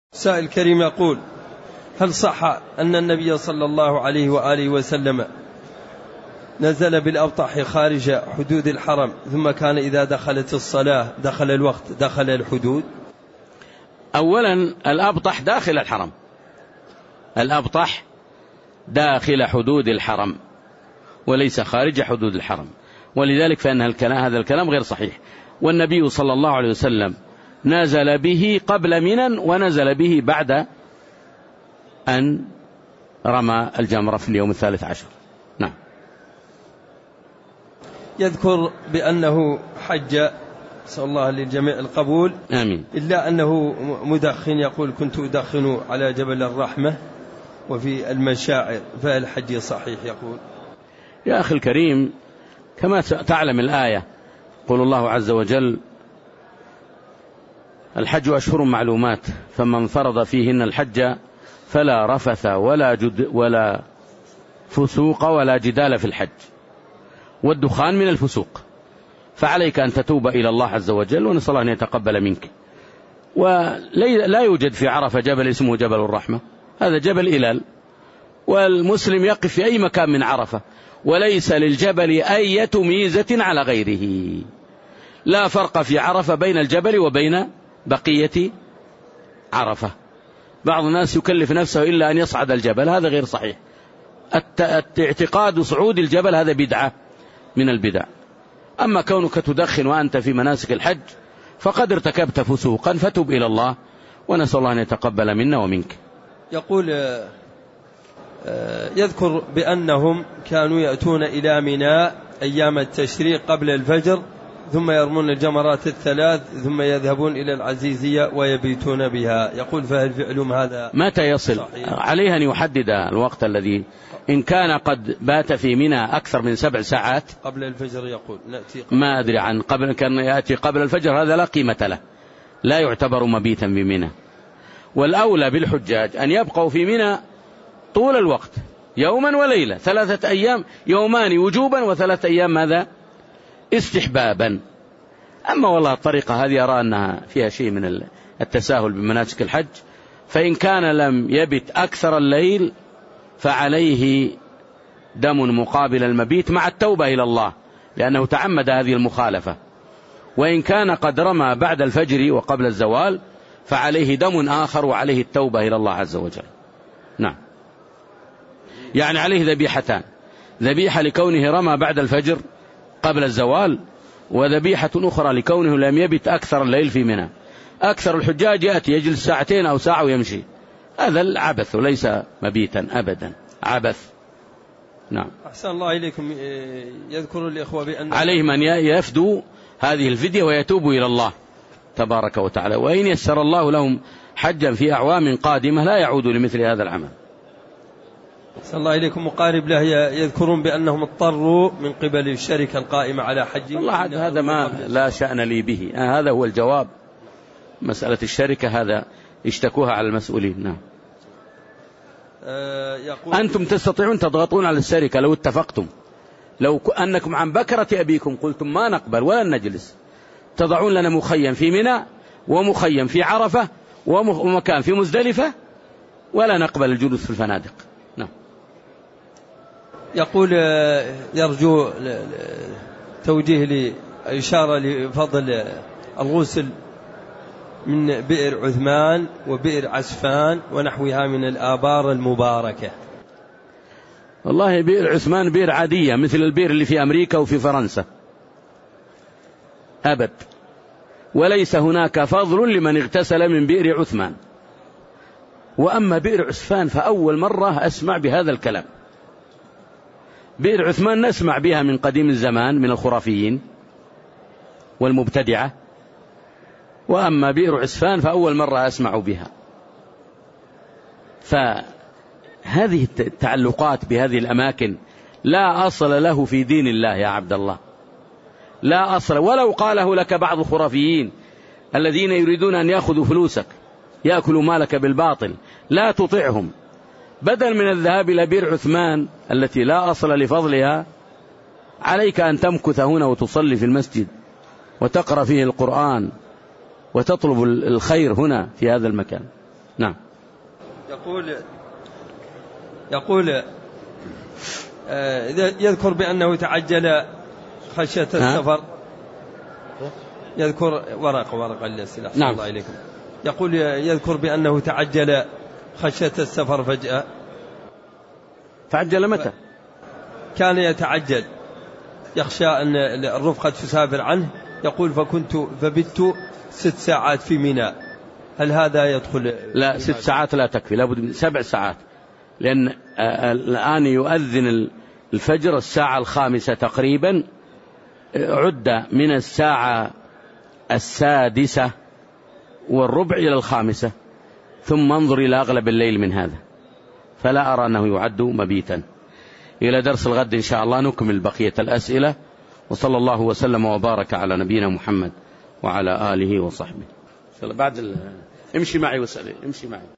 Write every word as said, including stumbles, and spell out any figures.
سائل كريم يقول: هل صح أن النبي صلى الله عليه وآله وسلم نزل بالأبطح خارج حدود الحرم، ثم كان إذا دخلت الصلاة دخل الوقت دخل الحدود؟ أولا الأبطح داخل الحرم، الأبطح داخل حدود الحرم وليس خارج حدود الحرم، ولذلك فإن الكلام هذا الكلام غير صحيح. والنبي صلى الله عليه وسلم نزل به قبل منى ونزل به بعد أن رمى الجمرة في اليوم الثالث عشر. نعم. يذكر بأنه حج، نسأل الله للجميع القبول، آمين، إلا أنه مدخن، يقول: كنت أدخن على جبل الرحمة وفي المشاعر، فالحج صحيح؟ يقول: يا أخي الكريم، كما تعلم الآية، قول الله عز وجل: الحج أشهر معلومات، فمن فرض فيهن الحج فلا رفث ولا جد ولا فسوق ولا جدال في الحج. والدخان من الفسوق، فعليك أن تتوب إلى الله عز وجل، ونسأل الله أن يتقبل منك. ولا يوجد في عرفة جبل اسمه جبل الرحمة، هذا جبل إلال، والمسلم يقف في أي مكان من عرفة، وليس للجبل أي ميزة على غيره. لا فرق في عرفة بين الجبل وبين بقية عرفة. بعض الناس يكلف نفسه إلا أن يصعد الجبل، هذا غير صحيح. اعتقاد صعود الجبل هذا بدعة من البدع. أما كونك تدخن وأنت في مناسك الحج فقد ارتكبت فسوقا، فتب إلى الله، ونسأل الله أن يتقبل منا ومنك. يقول: يذكر بأنهم كانوا يأتون إلى منى أيام التشريق قبل الفجر، ثم يرمون الجمرات الثلاث، ثم يذهبون إلى العزيزية ويبيتون بها. يقول: فهل فعلهم هذا متى يصل؟ صحيح؟ عليه أن يحدد الوقت الذي، إن كان قد بات في منى أكثر من سبع ساعات قبل الفجر، يقول نأتي قبل ما أدري عن قبل، كان يأتي قبل الفجر، هذا لا قيمة له، لا يعتبر مبيتا بمنى. والأولى بالحجاج أن يبقوا في منى طول الوقت، يوما وليلة، ثلاثة أيام، يومان وجوبا وثلاثة أيام ماذا؟ استحبابا. أما والله الطريقة هذه أرى أنها فيها شيء من التساهل بمناسك الحج، فإن كان لم يبت أكثر الليل فعليه دم مقابل المبيت مع التوبة إلى الله، لأنه تعمد هذه المخالفة. وإن كان قد رمى بعد الفجر وقبل الزوال فعليه دم آخر وعليه التوبة إلى الله عز وجل. نعم، يعني عليه ذبيحتان: ذبيحة لكونه رمى بعد الفجر قبل الزوال، وذبيحة أخرى لكونه لم يبت أكثر الليل في منى. أكثر الحجاج يأتي يجلس ساعتين أو ساعة ويمشي، هذا العبث وليس مبيتا أبدا، عبث. نعم. أحسن الله إليكم. يذكر الإخوة بأن عليهم أن يفدوا هذه الفدية ويتوبوا إلى الله تبارك وتعالى، وإن يسر الله لهم حجا في أعوام قادمة لا يعودوا لمثل هذا العمل. أحسن الله إليكم. مقارب له يذكرون بأنهم اضطروا من قبل الشركة القائمة على حج. والله هذا ما لا شأن لي به، هذا هو الجواب. مسألة الشركة هذا اشتكوها على المسؤولين. نعم. أنتم تستطيعون تضغطون على الشركة لو اتفقتم، لو أنكم عن بكرة أبيكم قلتم ما نقبل ولن نجلس، تضعون لنا مخيم في منى ومخيم في عرفة ومكان في مزدلفة، ولا نقبل الجلوس في الفنادق. نعم. يقول: يرجو توجيه لإشارة لفضل الغسل من بئر عثمان وبئر عسفان ونحوها من الآبار المباركة. والله بئر عثمان بئر عادية مثل البئر اللي في أمريكا وفي فرنسا أبد، وليس هناك فضل لمن اغتسل من بئر عثمان. وأما بئر عسفان فأول مرة أسمع بهذا الكلام. بئر عثمان نسمع بها من قديم الزمان من الخرافيين والمبتدعة، وأما بئر عسفان فأول مرة أسمع بها. فهذه التعلقات بهذه الأماكن لا أصل له في دين الله يا عبد الله، لا أصل. ولو قاله لك بعض الخرافيين الذين يريدون أن يأخذوا فلوسك، يأكلوا مالك بالباطل، لا تطعهم. بدل من الذهاب إلى بئر عثمان التي لا أصل لفضلها، عليك أن تمكث هنا وتصلي في المسجد وتقرأ فيه القرآن وتطلب الخير هنا في هذا المكان. نعم. يقول يقول يذكر بأنه تعجل خشية السفر. يذكر ورقة ورقة الأسئلة. نعم. الله إليكم. يقول يذكر بأنه تعجل خشية السفر فجأة. تعجل متى؟ كان يتعجل يخشى أن الرفقة تسافر عنه. يقول فكنت فبت ست ساعات في منى. هل هذا يدخل؟ لا، ست ساعات لا تكفي، لابد من سبع ساعات، لأن الآن يؤذن الفجر الساعة الخامسة تقريبا، عد من الساعة السادسة والربع إلى الخامسة، ثم انظر إلى أغلب الليل من هذا، فلا أرى أنه يعد مبيتا. إلى درس الغد إن شاء الله نكمل بقية الأسئلة، وصلى الله وسلم وبارك على نبينا محمد وعلى آله وصحبه. بعد ال... امشي معي واسألي، امشي معي.